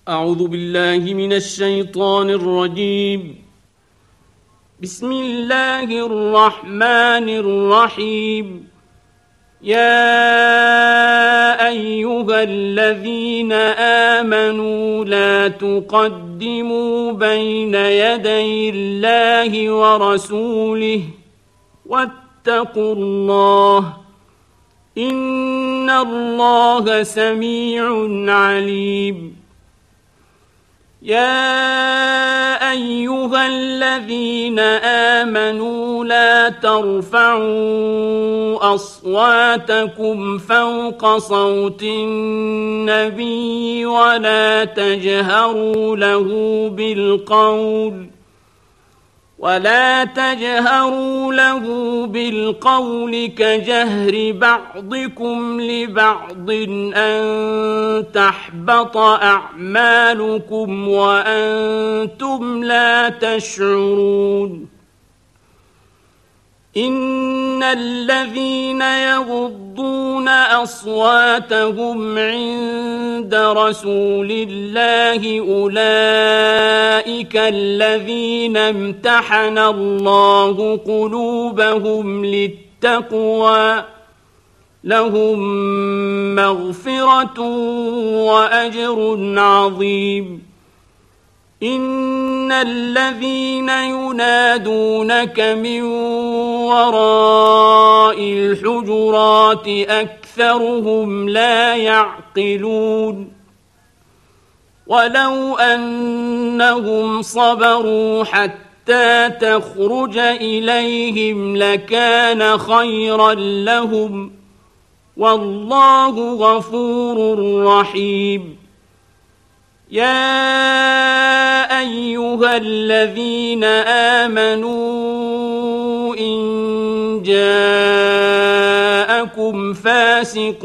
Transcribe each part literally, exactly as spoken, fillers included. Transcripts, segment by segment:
أعوذ بالله من الشيطان الرجيم. بسم الله الرحمن الرحيم. يا أيها الذين آمنوا لا تقدموا بين يدي الله ورسوله واتقوا الله إن الله سميع عليم. يا أيها الذين آمنوا لا ترفعوا أصواتكم فوق صوت النبي ولا تجهروا له بالقول ولا تجهروا له بالقول كجهر بعضكم لبعض أن تحبط أعمالكم وأنتم لا تشعرون. إن الذين يغضون أصواتهم عند رسول الله أولئك الذين امتحن الله قلوبهم للتقوى لهم مغفرة وأجر عظيم. إن الذين ينادونك من وراء الحجرات أكثرهم لا يعقلون. ولو أنهم صبروا حتى تخرج إليهم لكان خيرا لهم والله غفور رحيم. يا أيها الذين آمنوا إن جاءكم فاسق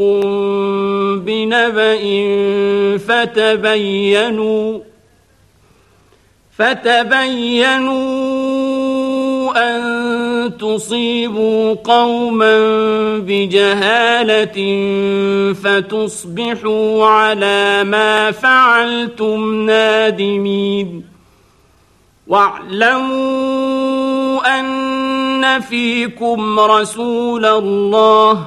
بنبأ فتبينوا فتبينوا أن تصيبوا قوما بجهالة فتصبحوا على ما فعلتم نادمين. واعلموا أن فيكم رسول الله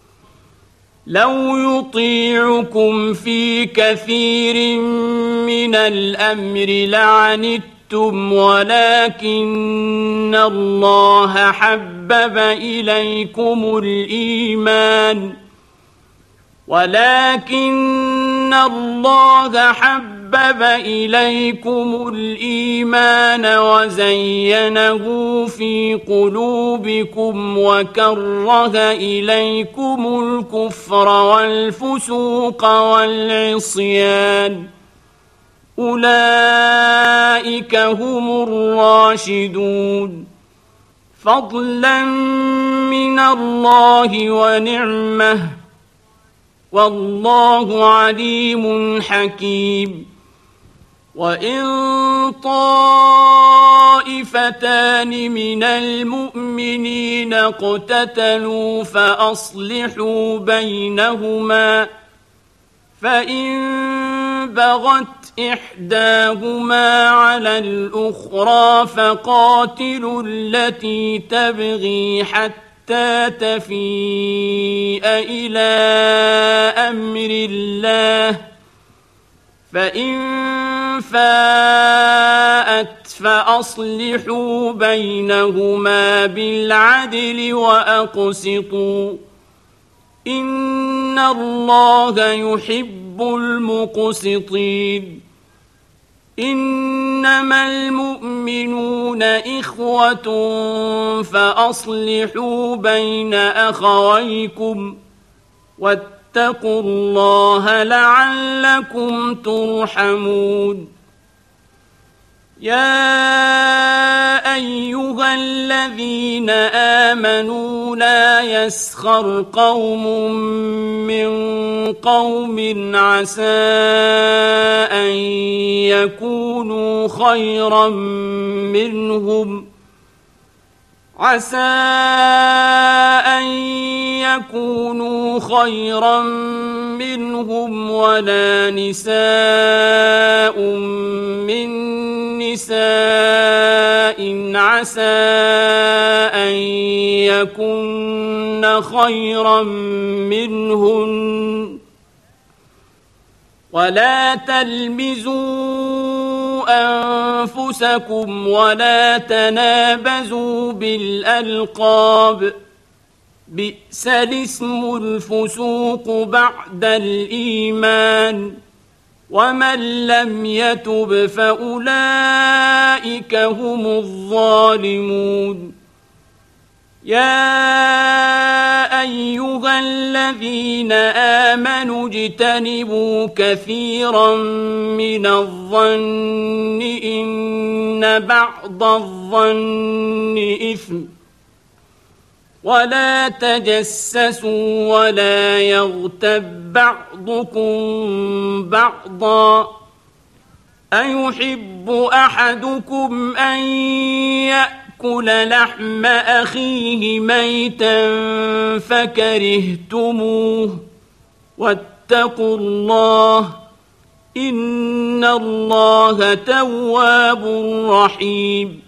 لو يطيعكم في كثير من الأمر لعنتم ولكن الله حبب إليكم الإيمان ولكن الله حبب إليكم الإيمان وزينه في قلوبكم وكره إليكم الكفر والفسوق والعصيان أولئك هم الراشدون فضلا من الله ونعمه والله عليم حكيم. وإن طائفتان من المؤمنين اقتتلوا فأصلحوا بينهما فإن بغت إحداهما على الأخرى فقاتلوا التي تبغي حتى تفيء إلى أمر الله فإن فاءت فأصلحوا بينهما بالعدل وأقسطوا إن الله يحب المقسطين. إنما المؤمنون إخوة فأصلحوا بين أخويكم واتقوا الله لعلكم ترحمون. يا أيها الذين آمنوا لا يسخر قوم من قوم عسى أن يكونوا خيرا منهم عسى أن يكونوا خيرا منهم ولا نساء نساء من نساء عسى أن يكن خيرا منهن ولا تلمزوا أنفسكم ولا تنابزوا بالألقاب بئس الاسم الفسوق بعد الإيمان ومن لم يتب فأولئك هم الظالمون يا أيها الذين آمنوا اجتنبوا كثيرا من الظن إن بعض الظن إثم ولا تجسسوا ولا يغتب بعضكم بعضا أيحب أحدكم أن يأكل لحم أخيه ميتا فكرهتموه واتقوا الله إن الله تواب رحيم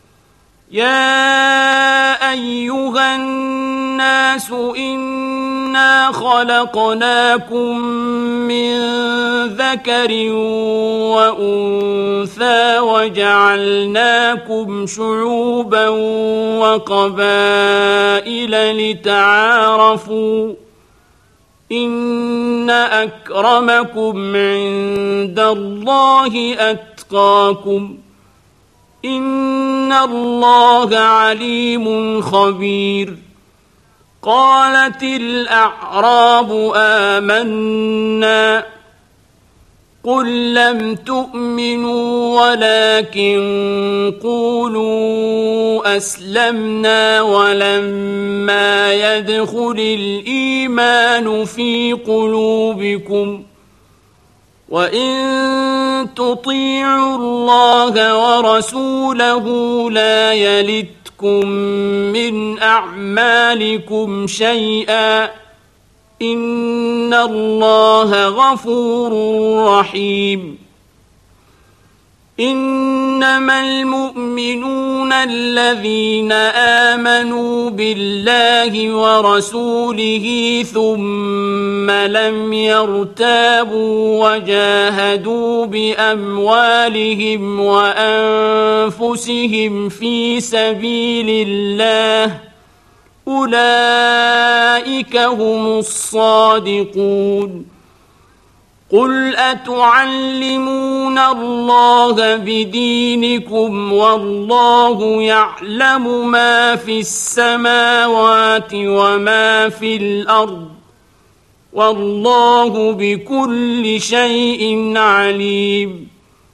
يا أيها الناس إنا خلقناكم من ذكر وأنثى وجعلناكم شعوبا وقبائل لتعارفوا إن أكرمكم عند الله أتقاكم إن الله عليم خبير قالت الأعراب آمنا قل لم تؤمنوا ولكن قولوا أسلمنا ولما يدخل الإيمان في قلوبكم وإن تطيعوا الله ورسوله لا يلتكم من أعمالكم شيئا إن الله غفور رحيم إنما المؤمنون الذين آمنوا بالله ورسوله ثم لم يرتابوا وجاهدوا بأموالهم وأنفسهم في سبيل الله أولئك هم الصادقون قل أتعلمون الله بدينكم والله يعلم ما في السماوات وما في الأرض والله بكل شيء عليم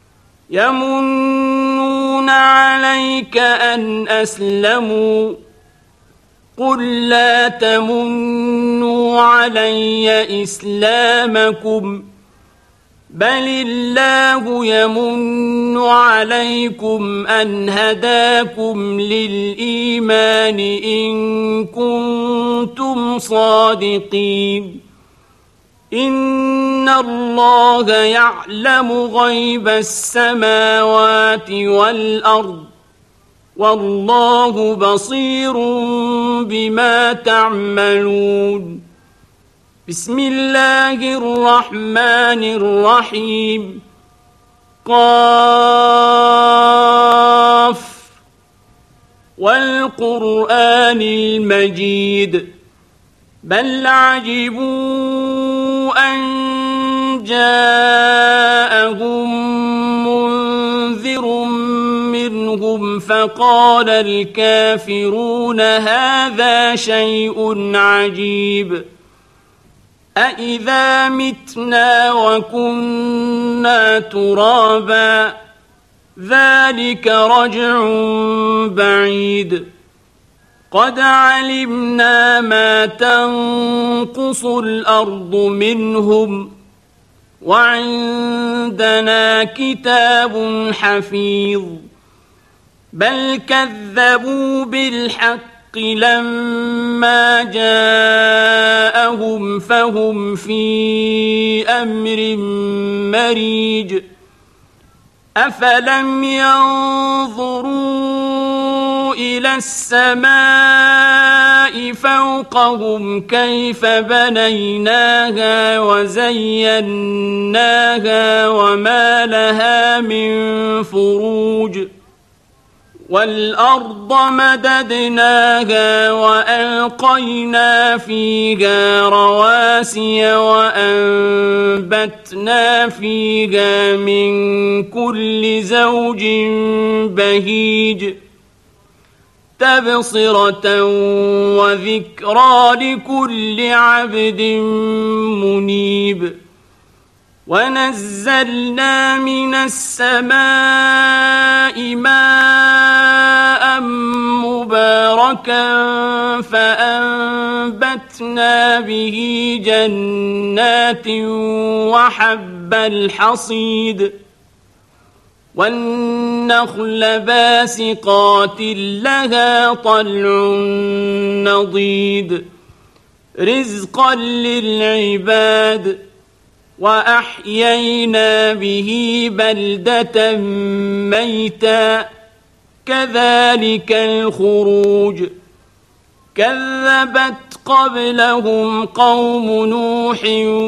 يمنون عليك أن أسلموا قل لا تمنوا علي إسلامكم بل الله يمن عليكم أن هداكم للإيمان إن كنتم صادقين إن الله يعلم غيب السماوات والأرض والله بصير بما تعملون بسم الله الرحمن الرحيم قاف والقرآن المجيد بل عجبوا أن جاءهم منذر منهم فقال الكافرون هذا شيء عجيب أإذا متنا وكنا ترابا ذلك رجع بعيد قد علمنا ما تنقص الأرض منهم وعندنا كتاب حفيظ بل كذبوا بالحق لما جاءهم فهم في أمر مريج أفلم ينظروا إلى السماء فوقهم كيف بنيناها وزيناها وما لها من فروج والأرض مددناها وألقينا فيها رواسي وأنبتنا فيها من كل زوج بهيج تبصرة وذكرى لكل عبد منيب ونزلنا من السماء ماء مباركا فأنبتنا به جنات وحب الحصيد والنخل باسقات لها طلع نضيد رزقا للعباد وأحيينا به بلدة ميتا كذلك الخروج كذبت قبلهم قوم نوح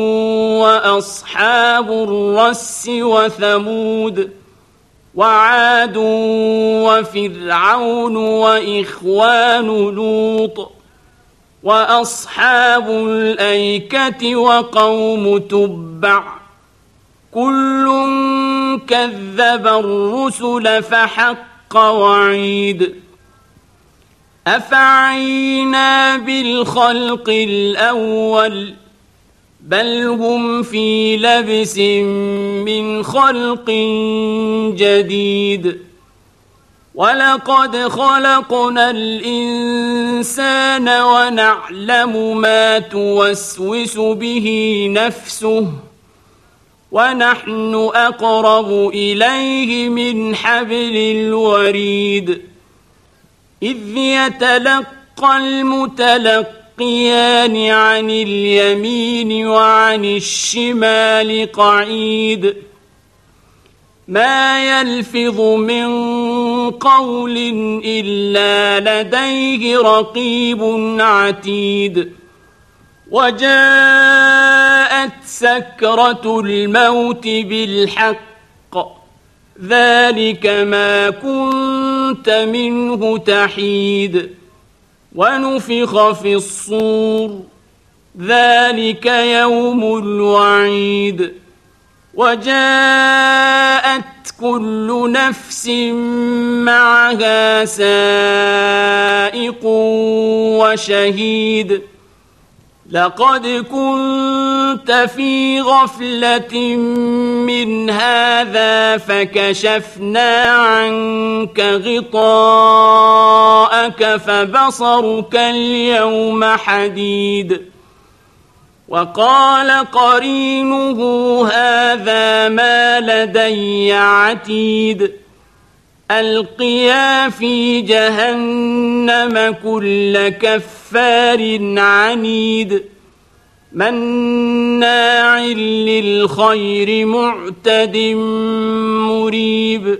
وأصحاب الرس وثمود وعاد وفرعون وإخوان لوط وأصحاب الأيكة وقوم تبع كل كذب الرسل فحق وعيد أفعينا بالخلق الأول بل هم في لبس من خلق جديد ولقد خلقنا الإنسان ونعلم ما توسوس به نفسه ونحن أقرب إليه من حبل الوريد إذ يتلقى المتلقيان عن اليمين وعن الشمال قعيد ما يلفظ من قول إلا لديه رقيب عتيد وجاءت سكرة الموت بالحق ذلك ما كنت منه تحيد ونفخ في الصور ذلك يوم الوعيد وجاءت كل نفس معها سائق وشهيد لقد كنت في غفلة من هذا فكشفنا عنك غطاءك فبصرك اليوم حديد وقال قرينه هذا ما لدي عتيد ألقيا في جهنم كل كفار عنيد مناع للخير معتد مريب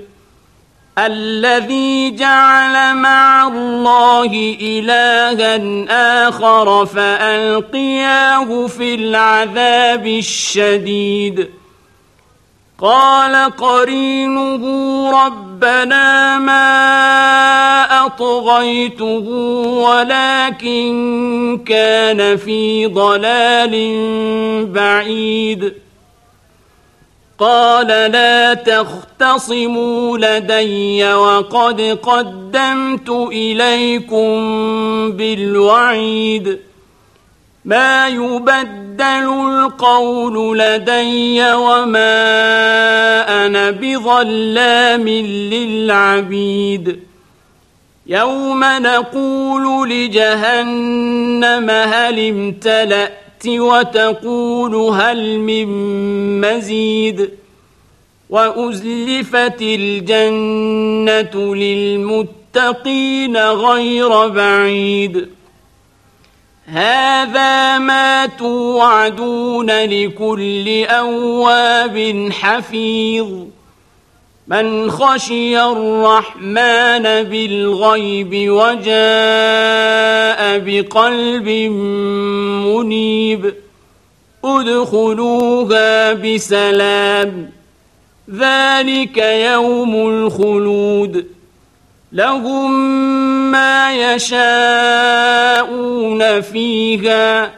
الذي جعل مع الله إلها آخر فألقياه في العذاب الشديد قال قرينه ربنا ما أطغيته ولكن كان في ضلال بعيد قال لا تختصموا لدي وقد قدمت إليكم بالوعيد ما يبدل القول لدي وما أنا بظلام للعبيد يوم نقول لجهنم هل امتلأت وتقول هل من مزيد وأزلفت الجنة للمتقين غير بعيد هذا ما توعدون لكل أواب حفيظ من خشي الرحمن بالغيب وجاء بقلب منيب ادخلوها بسلام ذلك يوم الخلود لهم ما يشاءون فيها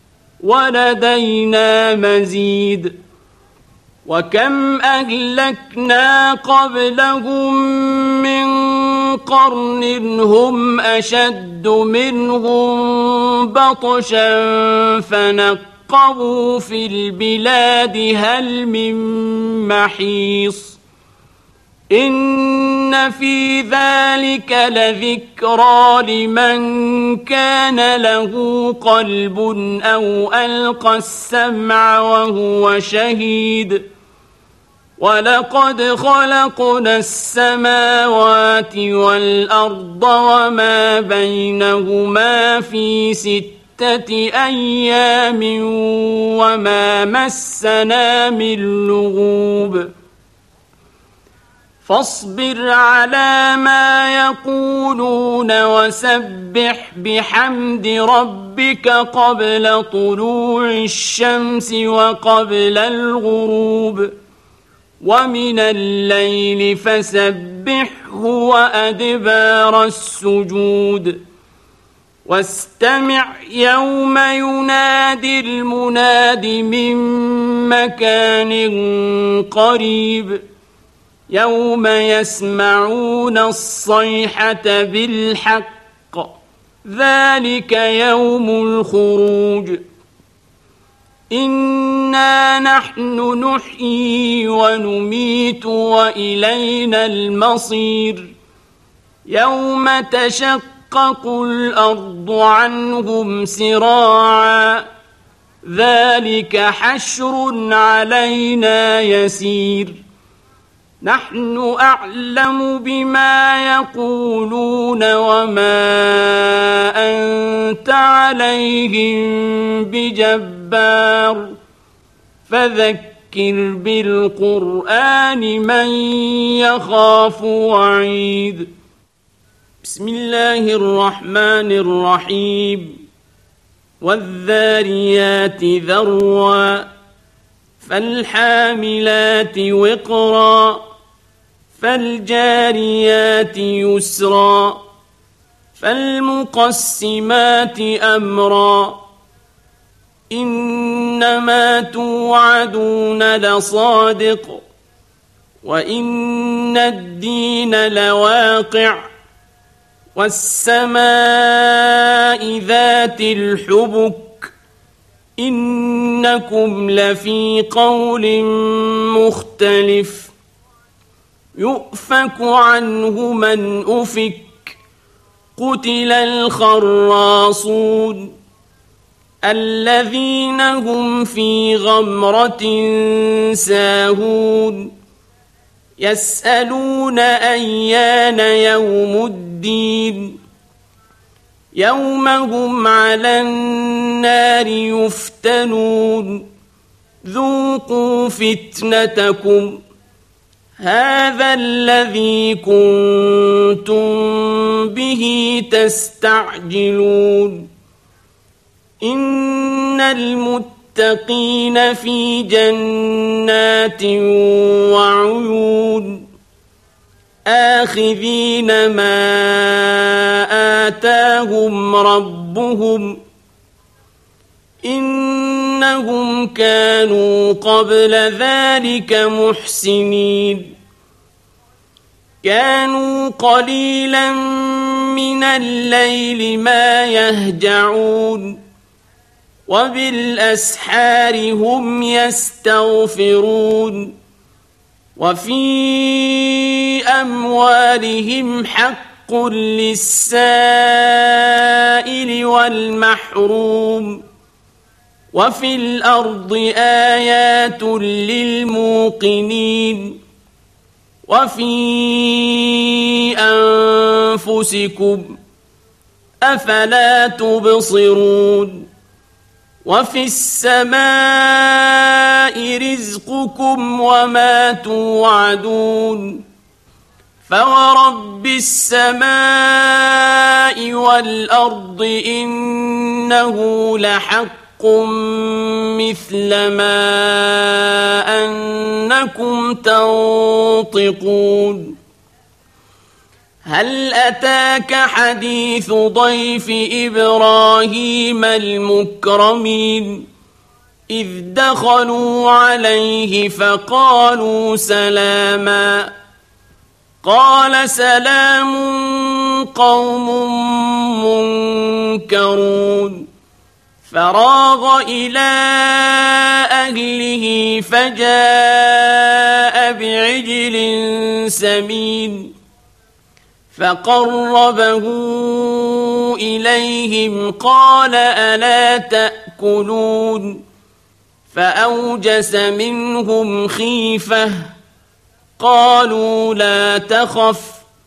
ولدينا مزيد وكم أهلكنا قبلهم من قرن هم أشد منهم بطشا فنقبوا في البلاد هل من محيص إن في ذلك لذكرى لمن كان له قلب أو ألقى السمع وهو شهيد ولقد خلقنا السماوات والأرض وما بينهما في ستة أيام وما مسنا من لغوب فاصبر على ما يقولون وسبح بحمد ربك قبل طلوع الشمس وقبل الغروب ومن الليل فسبحه وأدبار السجود واستمع يوم ينادي المناد من مكان قريب يوم يسمعون الصيحة بالحق ذلك يوم الخروج إنا نحن نحيي ونميت وإلينا المصير يوم تشقق الأرض عنهم سراعا ذلك حشر علينا يسير نحن أعلم بما يقولون وما أنت عليهم بجبار فذكر بالقرآن من يخاف وعيد بسم الله الرحمن الرحيم والذاريات ذروا فالحاملات وقرا فالجاريات يسرا فالمقسمات أمرا إنما توعدون لصادق وإن الدين لواقع والسماء ذات الحبك إنكم لفي قول مختلف يؤفك عنه من أفك قتل الخراصون الذين هم في غمرة ساهون يسألون أيان يوم الدين يوم هم على النار يفتنون ذوقوا فتنتكم هذا الذي كنتم به تستعجلون إن المتقين في جنات وعيون آخذين ما آتاهم ربهم إنهم كانوا قبل ذلك محسنين كانوا قليلا من الليل ما يهجعون وبالأسحار هم يستغفرون وفي أموالهم حق للسائل والمحروم وفي الأرض آيات للموقنين وفي أنفسكم أفلا تبصرون وفي السماء رزقكم وما توعدون فورب السماء والأرض إنه لحق مثل ما أنكم تنطقون هل أتاك حديث ضيف إبراهيم المكرمين إذ دخلوا عليه فقالوا سلاما قال سلام قوم منكرون فراغ إلى أهله فجاء بعجل سمين فقربه إليهم قال ألا تأكلون فأوجس منهم خيفة قالوا لا تخف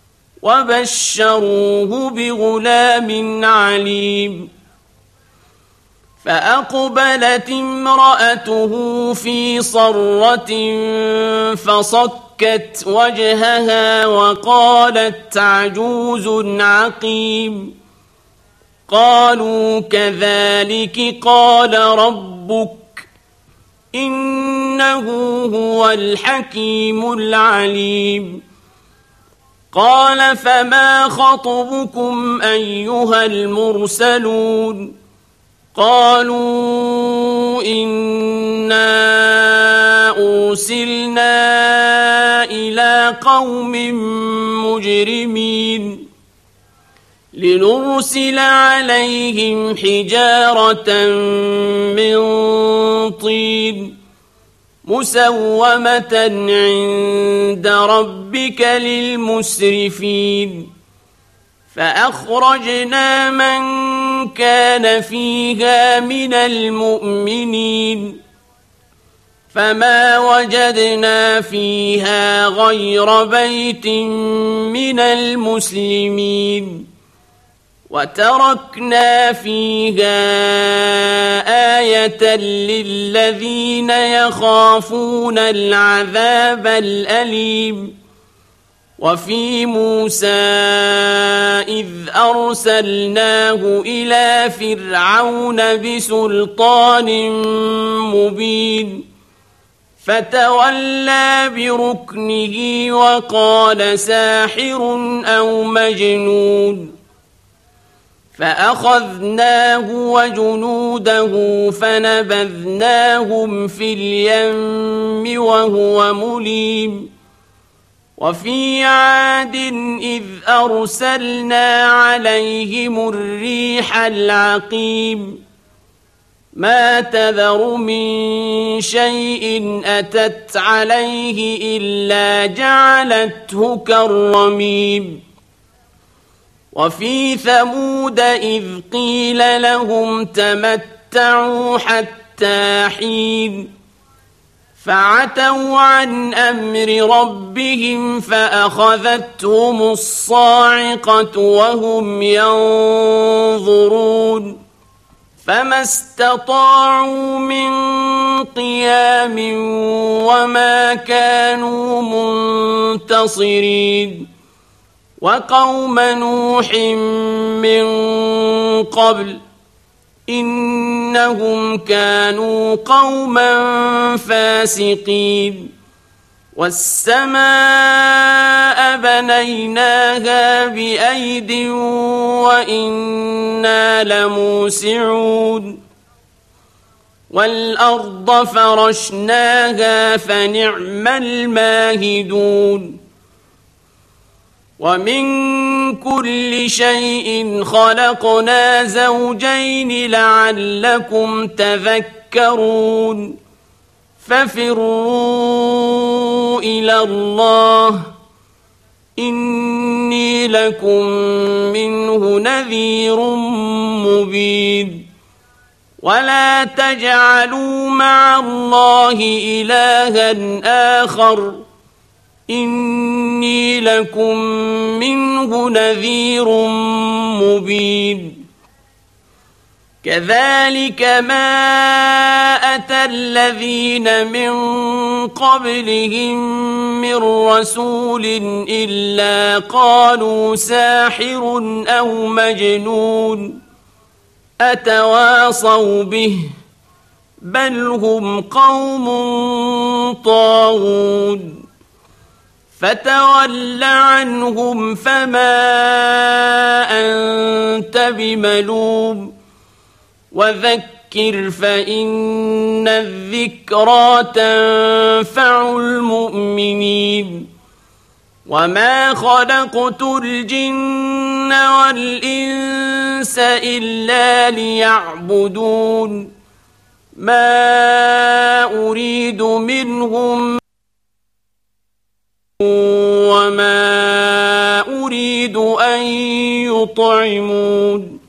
وبشروه بغلام عليم فأقبلت امرأته في صرة فصكت وجهها وقالت عجوز عقيم قالوا كذلك قال ربك إنه هو الحكيم العليم قال فما خطبكم أيها المرسلون قالوا إنا أرسلنا إلى قوم مجرمين لنرسل عليهم حجارة من طين مسومة عند ربك للمسرفين فأخرجنا من كان فيها من المؤمنين فما وجدنا فيها غير بيت من المسلمين وتركنا فيها آية للذين يخافون العذاب الأليم وفي موسى إذ أرسلناه إلى فرعون بسلطان مبين فتولى بركنه وقال ساحر أو مجنون فأخذناه وجنوده فنبذناهم في اليم وهو مليم وفي عاد إذ أرسلنا عليهم الريح العقيم ما تذر من شيء أتت عليه إلا جعلته كالرميم وفي ثمود إذ قيل لهم تمتعوا حتى حين فعتوا عن أمر ربهم فأخذتهم الصاعقة وهم ينظرون فما استطاعوا من قيام وما كانوا منتصرين وقوم نوح من قبل إنهم كانوا قوما فاسقين والسماء بنيناها بأيد وإنا لموسعون والأرض فرشناها فنعم الماهدون ومن كل شيء خلقنا زوجين لعلكم تذكرون ففروا إلى الله إني لكم منه نذير مبين ولا تجعلوا مع الله إلها آخر إني لكم منه نذير مبين كذلك ما أتى الذين من قبلهم من رسول إلا قالوا ساحر أو مجنون أتواصوا به بل هم قوم طاغون فتول عنهم فما أنت بملوم وذكر فإن الذكرى تنفع المؤمنين وما خلقت الجن والإنس إلا ليعبدون ما أريد منهم وما أريد أن يطعمون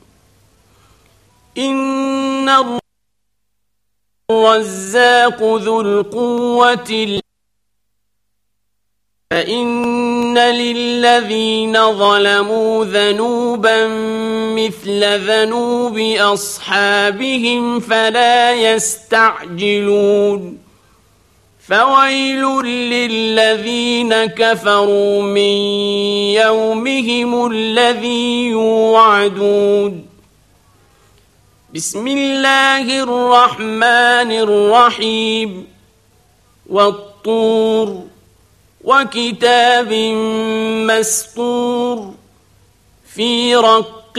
إن الرزاق ذو القوة فإن للذين ظلموا ذنوبا مثل ذنوب أصحابهم فلا يستعجلون فويل للذين كفروا من يومهم الذي يوعدون بسم الله الرحمن الرحيم والطور وكتاب مسطور في رق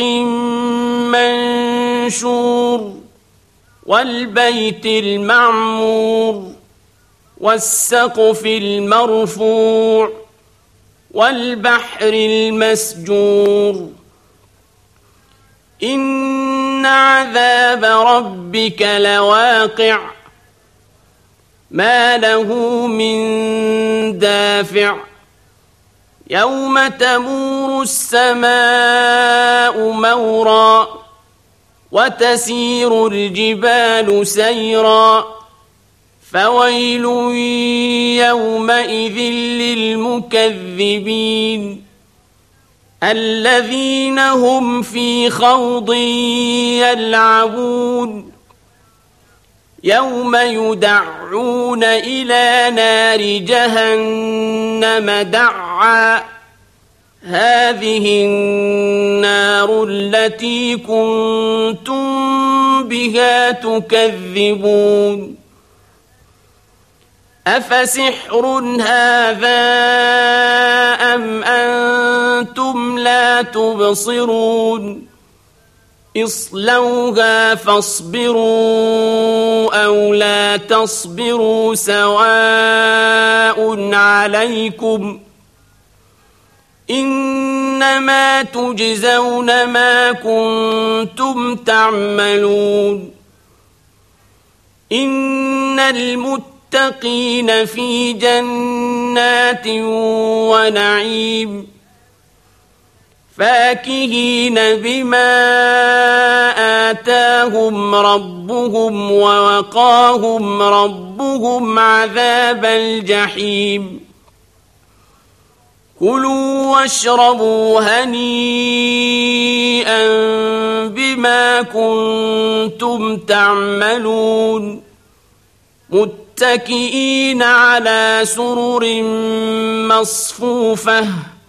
منشور والبيت المعمور والسقف المرفوع والبحر المسجور إن عذاب ربك لواقع ما له من دافع يوم تمور السماء مورا وتسير الجبال سيرا فويل يومئذ للمكذبين الذين هم في خوض يلعبون يوم يدعون إلى نار جهنم دعا هذه النار التي كنتم بها تكذبون أفسحر هذا أم أنتم لا تبصرون اصلوها فاصبروا أو لا تصبروا سواء عليكم إنما تجزون ما كنتم تعملون إن المتقين في جنات ونعيم فاكهين بما آتاهم ربهم ووقاهم ربهم عذاب الجحيم كلوا واشربوا هنيئا بما كنتم تعملون متكئين على سرر مصفوفة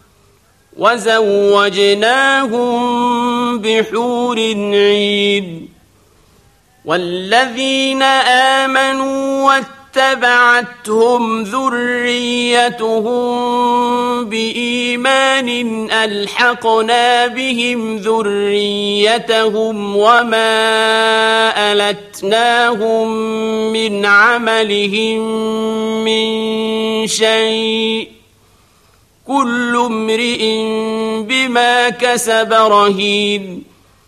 وزوجناهم بحور عين والذين آمنوا واتبعتهم ذريتهم بإيمان ألحقنا بهم ذريتهم وما ألتناهم من عملهم من شيء كل امرئ بما كسب رهين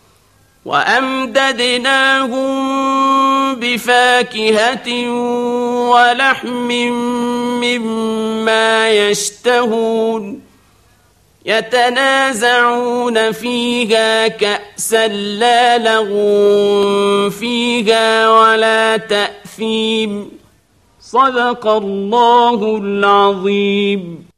وأمددناهم بفاكهة ولحم مما يشتهون يتنازعون فيها كأسا لا لغو فيها ولا تأثيم صدق الله العظيم.